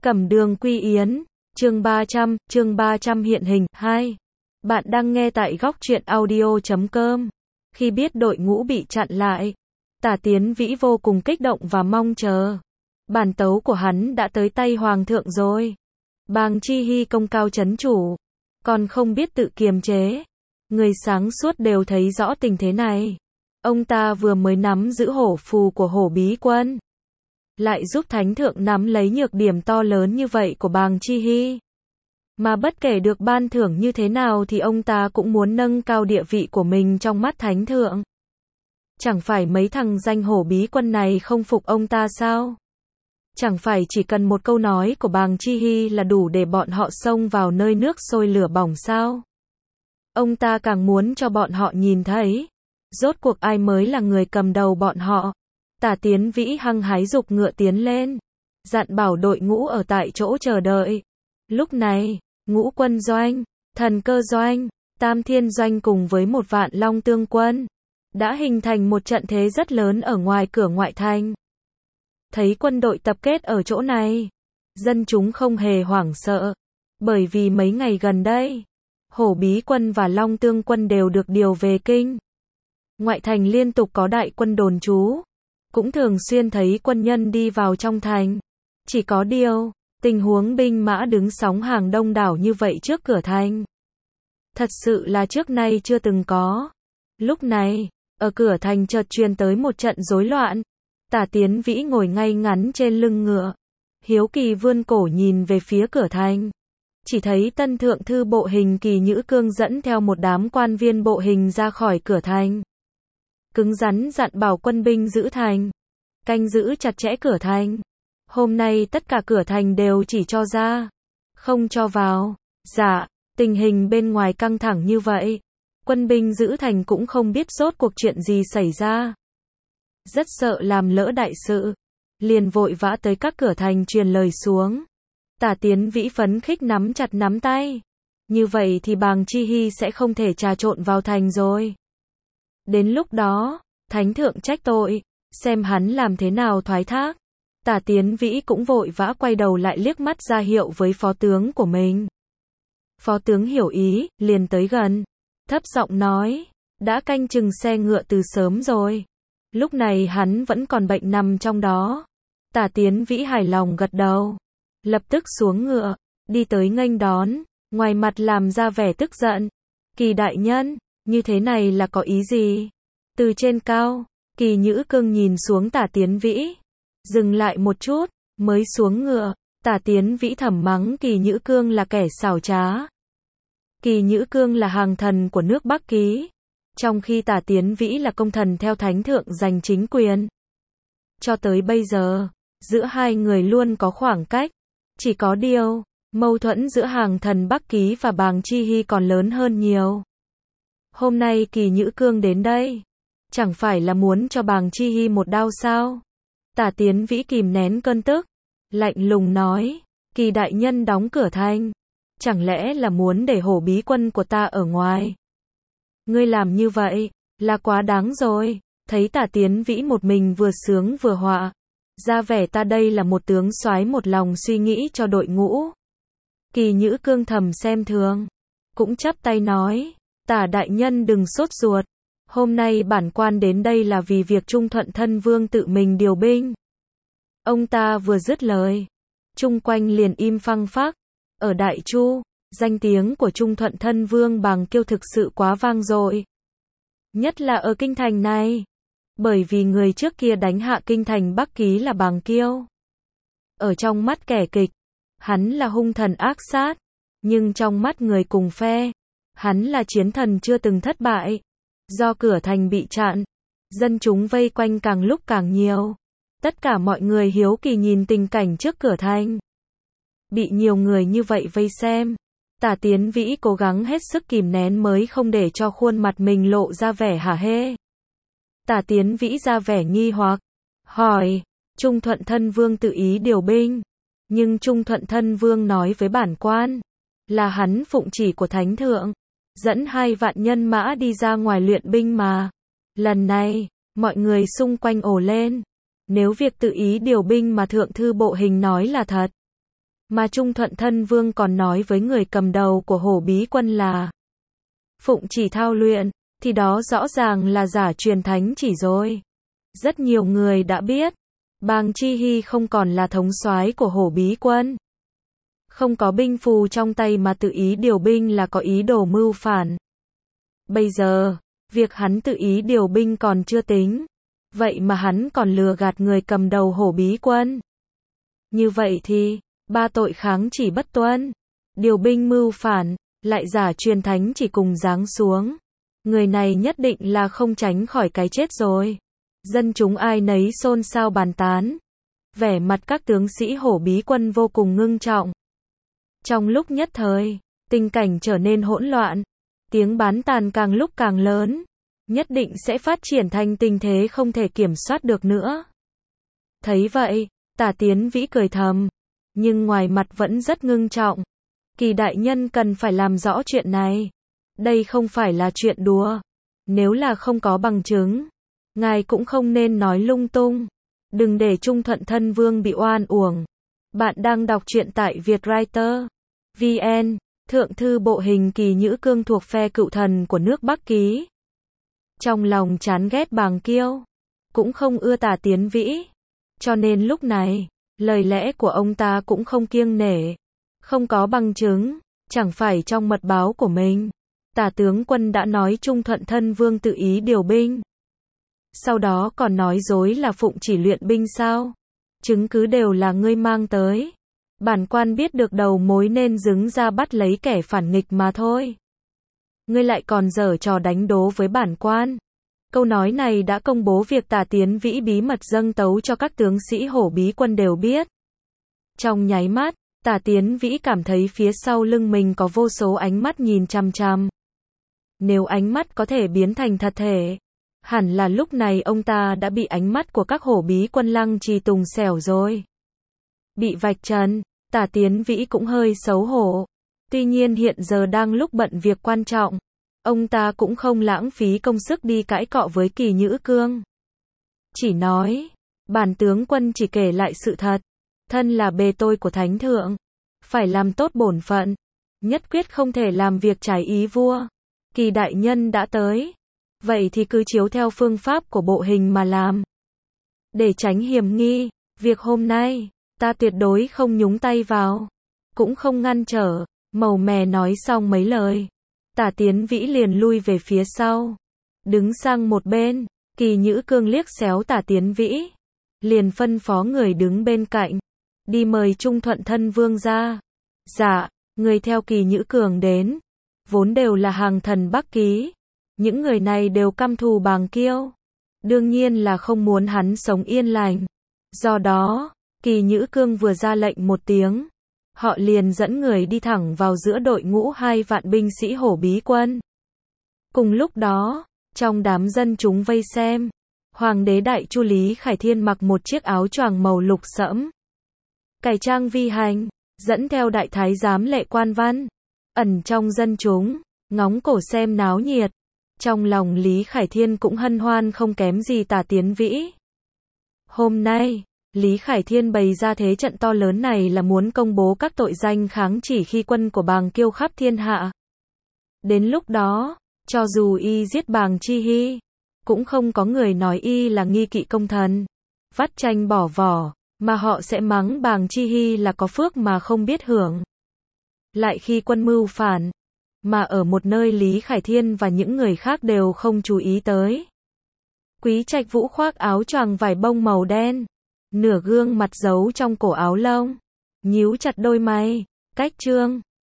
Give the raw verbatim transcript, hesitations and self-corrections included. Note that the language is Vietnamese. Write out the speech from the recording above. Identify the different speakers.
Speaker 1: Cẩm Đường Quy Yến, chương ba trăm, chương ba trăm hiện hình, hai. Bạn đang nghe tại góc truyện audio chấm com. Khi biết đội ngũ bị chặn lại, Tả Tiến Vĩ vô cùng kích động và mong chờ. Bản tấu của hắn đã tới tay Hoàng thượng rồi. Bàng Chi Hy công cao chấn chủ, còn không biết tự kiềm chế. Người sáng suốt đều thấy rõ tình thế này. Ông ta vừa mới nắm giữ hổ phù của hổ bí quân, lại giúp thánh thượng nắm lấy nhược điểm to lớn như vậy của Bàng Chi Hy. Mà bất kể được ban thưởng như thế nào thì ông ta cũng muốn nâng cao địa vị của mình trong mắt thánh thượng. Chẳng phải mấy thằng danh hổ bí quân này không phục ông ta sao? Chẳng phải chỉ cần một câu nói của Bàng Chi Hy là đủ để bọn họ xông vào nơi nước sôi lửa bỏng sao? Ông ta càng muốn cho bọn họ nhìn thấy, rốt cuộc ai mới là người cầm đầu bọn họ. Tả Tiến Vĩ hăng hái giục ngựa tiến lên, dặn bảo đội ngũ ở tại chỗ chờ đợi. Lúc này, Ngũ Quân Doanh, Thần Cơ Doanh, Tam Thiên Doanh cùng với một vạn Long Tương quân đã hình thành một trận thế rất lớn ở ngoài cửa ngoại thành. Thấy quân đội tập kết ở chỗ này, dân chúng không hề hoảng sợ, bởi vì mấy ngày gần đây, Hổ Bí quân và Long Tương quân đều được điều về kinh. Ngoại thành liên tục có đại quân đồn trú, cũng thường xuyên thấy quân nhân đi vào trong thành. Chỉ có điều, tình huống binh mã đứng sóng hàng đông đảo như vậy trước cửa thành, thật sự là trước nay chưa từng có. Lúc này, ở cửa thành chợt truyền tới một trận rối loạn. Tả Tiến Vĩ ngồi ngay ngắn trên lưng ngựa, hiếu kỳ vươn cổ nhìn về phía cửa thành. Chỉ thấy tân thượng thư bộ hình Kỳ Nhữ Cương dẫn theo một đám quan viên bộ hình ra khỏi cửa thành. Cứng rắn dặn bảo quân binh giữ thành, canh giữ chặt chẽ cửa thành. Hôm nay tất cả cửa thành đều chỉ cho ra, không cho vào. Dạ, tình hình bên ngoài căng thẳng như vậy, quân binh giữ thành cũng không biết rốt cuộc chuyện gì xảy ra. Rất sợ làm lỡ đại sự, liền vội vã tới các cửa thành truyền lời xuống. Tả Tiến Vĩ phấn khích nắm chặt nắm tay. Như vậy thì Bàng Chi Hy sẽ không thể trà trộn vào thành rồi. Đến lúc đó, thánh thượng trách tội, xem hắn làm thế nào thoái thác. Tả Tiến Vĩ cũng vội vã quay đầu lại liếc mắt ra hiệu với phó tướng của mình. Phó tướng hiểu ý, liền tới gần, thấp giọng nói, đã canh chừng xe ngựa từ sớm rồi. Lúc này hắn vẫn còn bệnh nằm trong đó. Tả Tiến Vĩ hài lòng gật đầu, lập tức xuống ngựa, đi tới nghênh đón, ngoài mặt làm ra vẻ tức giận. Kỳ đại nhân, như thế này là có ý gì? Từ trên cao, Kỳ Nhữ Cương nhìn xuống Tả Tiến Vĩ, dừng lại một chút, mới xuống ngựa. Tả Tiến Vĩ thầm mắng Kỳ Nhữ Cương là kẻ xảo trá. Kỳ Nhữ Cương là hàng thần của nước Bắc Ký, trong khi Tả Tiến Vĩ là công thần theo thánh thượng giành chính quyền. Cho tới bây giờ, giữa hai người luôn có khoảng cách. Chỉ có điều, mâu thuẫn giữa hàng thần Bắc Ký và Bàng Chi Hy còn lớn hơn nhiều. Hôm nay Kỳ Nhữ Cương đến đây, chẳng phải là muốn cho Bàng Chi Hy một đao sao? Tả Tiến Vĩ kìm nén cơn tức, lạnh lùng nói, Kỳ đại nhân đóng cửa thành, chẳng lẽ là muốn để hổ bí quân của ta ở ngoài? Ngươi làm như vậy, là quá đáng rồi. Thấy Tả Tiến Vĩ một mình vừa sướng vừa họa, ra vẻ ta đây là một tướng soái một lòng suy nghĩ cho đội ngũ. Kỳ Nhữ Cương thầm xem thường, cũng chắp tay nói, Tả đại nhân đừng sốt ruột. Hôm nay bản quan đến đây là vì việc Trung Thuận Thân Vương tự mình điều binh. Ông ta vừa dứt lời, chung quanh liền im phăng phắc. Ở Đại Chu, danh tiếng của Trung Thuận Thân Vương Bàng Kiêu thực sự quá vang dội. Nhất là ở kinh thành này. Bởi vì người trước kia đánh hạ kinh thành Bắc Ký là Bàng Kiêu. Ở trong mắt kẻ kịch, hắn là hung thần ác sát. Nhưng trong mắt người cùng phe, hắn là chiến thần chưa từng thất bại. Do cửa thành bị chặn, dân chúng vây quanh càng lúc càng nhiều. Tất cả mọi người hiếu kỳ nhìn tình cảnh trước cửa thành. Bị nhiều người như vậy vây xem, Tả Tiến Vĩ cố gắng hết sức kìm nén mới không để cho khuôn mặt mình lộ ra vẻ hả hê. Tả Tiến Vĩ ra vẻ nghi hoặc, hỏi, Trung Thuận Thân Vương tự ý điều binh, nhưng Trung Thuận Thân Vương nói với bản quan, là hắn phụng chỉ của thánh thượng, dẫn hai vạn nhân mã đi ra ngoài luyện binh mà. Lần này, mọi người xung quanh ồ lên, nếu việc tự ý điều binh mà thượng thư bộ hình nói là thật, Mà Trung Thuận Thân Vương còn nói với người cầm đầu của Hổ Bí Quân là phụng chỉ thao luyện, thì đó rõ ràng là giả truyền thánh chỉ rồi. Rất nhiều người đã biết, Bàng Chi Hy không còn là thống soái của Hổ Bí Quân. Không có binh phù trong tay mà tự ý điều binh là có ý đồ mưu phản. Bây giờ, việc hắn tự ý điều binh còn chưa tính. Vậy mà hắn còn lừa gạt người cầm đầu Hổ Bí Quân. Như vậy thì, ba tội kháng chỉ bất tuân, điều binh mưu phản, lại giả truyền thánh chỉ cùng giáng xuống. Người này nhất định là không tránh khỏi cái chết rồi. Dân chúng ai nấy xôn xao bàn tán. Vẻ mặt các tướng sĩ Hổ Bí Quân vô cùng ngưng trọng. Trong lúc nhất thời, tình cảnh trở nên hỗn loạn. Tiếng bán tàn càng lúc càng lớn. Nhất định sẽ phát triển thành tình thế không thể kiểm soát được nữa. Thấy vậy, Tả Tiến Vĩ cười thầm. Nhưng ngoài mặt vẫn rất ngưng trọng. Kỳ đại nhân cần phải làm rõ chuyện này. Đây không phải là chuyện đùa. Nếu là không có bằng chứng, ngài cũng không nên nói lung tung. Đừng để Trung Thuận Thân Vương bị oan uổng. Bạn đang đọc truyện tại Vietwriter chấm vn. Thượng thư bộ hình Kỳ Nhữ Cương thuộc phe cựu thần của nước Bắc ký. Trong lòng chán ghét Bàng Kiêu, cũng không ưa Tả Tiến Vĩ. Cho nên lúc này, lời lẽ của ông ta cũng không kiêng nể. Không có bằng chứng, chẳng phải trong mật báo của mình, Tả tướng quân đã nói Trung Thuận Thân Vương tự ý điều binh. Sau đó còn nói dối là phụng chỉ luyện binh sao? Chứng cứ đều là ngươi mang tới. Bản quan biết được đầu mối nên đứng ra bắt lấy kẻ phản nghịch mà thôi. Ngươi lại còn giở trò đánh đố với bản quan. Câu nói này đã công bố việc Tả Tiến Vĩ bí mật dâng tấu cho các tướng sĩ Hổ Bí Quân đều biết. Trong nháy mắt, Tả Tiến Vĩ cảm thấy phía sau lưng mình có vô số ánh mắt nhìn chằm chằm. Nếu ánh mắt có thể biến thành thật thể, hẳn là lúc này ông ta đã bị ánh mắt của các Hổ Bí Quân lăng trì tùng xẻo rồi. Bị vạch trần, Tả Tiến Vĩ cũng hơi xấu hổ. Tuy nhiên hiện giờ đang lúc bận việc quan trọng, ông ta cũng không lãng phí công sức đi cãi cọ với Kỳ Nhữ Cương. Chỉ nói, bản tướng quân chỉ kể lại sự thật, thân là bề tôi của thánh thượng, phải làm tốt bổn phận, nhất quyết không thể làm việc trái ý vua. Kỳ đại nhân đã tới, vậy thì cứ chiếu theo phương pháp của bộ hình mà làm. Để tránh hiểm nghi, việc hôm nay, ta tuyệt đối không nhúng tay vào, cũng không ngăn trở. Màu mè nói xong mấy lời, Tả Tiến Vĩ liền lui về phía sau, đứng sang một bên. Kỳ Nhữ Cương liếc xéo Tả Tiến Vĩ, liền phân phó người đứng bên cạnh, đi mời Trung Thuận Thân Vương ra. Dạ, người theo Kỳ Nhữ Cương đến, vốn đều là hàng thần Bắc ký, những người này đều căm thù Bàng Kiêu, đương nhiên là không muốn hắn sống yên lành. Do đó, Kỳ Nhữ Cương vừa ra lệnh một tiếng, họ liền dẫn người đi thẳng vào giữa đội ngũ hai vạn binh sĩ Hổ Bí Quân. Cùng lúc đó, trong đám dân chúng vây xem, Hoàng đế Đại Chu Lý Khải Thiên mặc một chiếc áo choàng màu lục sẫm, cải trang vi hành, dẫn theo đại thái giám Lệ Quan Văn, ẩn trong dân chúng, ngóng cổ xem náo nhiệt. Trong lòng Lý Khải Thiên cũng hân hoan không kém gì Tả Tiến Vĩ. Hôm nay, Lý Khải Thiên bày ra thế trận to lớn này là muốn công bố các tội danh kháng chỉ khi quân của Bàng Kiêu khắp thiên hạ. Đến lúc đó, cho dù y giết Bàng Chi Hy, cũng không có người nói y là nghi kỵ công thần, vắt chanh bỏ vỏ, mà họ sẽ mắng Bàng Chi Hy là có phước mà không biết hưởng. Lại khi quân mưu phản, mà ở một nơi Lý Khải Thiên và những người khác đều không chú ý tới. Quý Trạch Vũ khoác áo choàng vải bông màu đen, nửa gương mặt giấu trong cổ áo lông, nhíu chặt đôi mày, cách trương.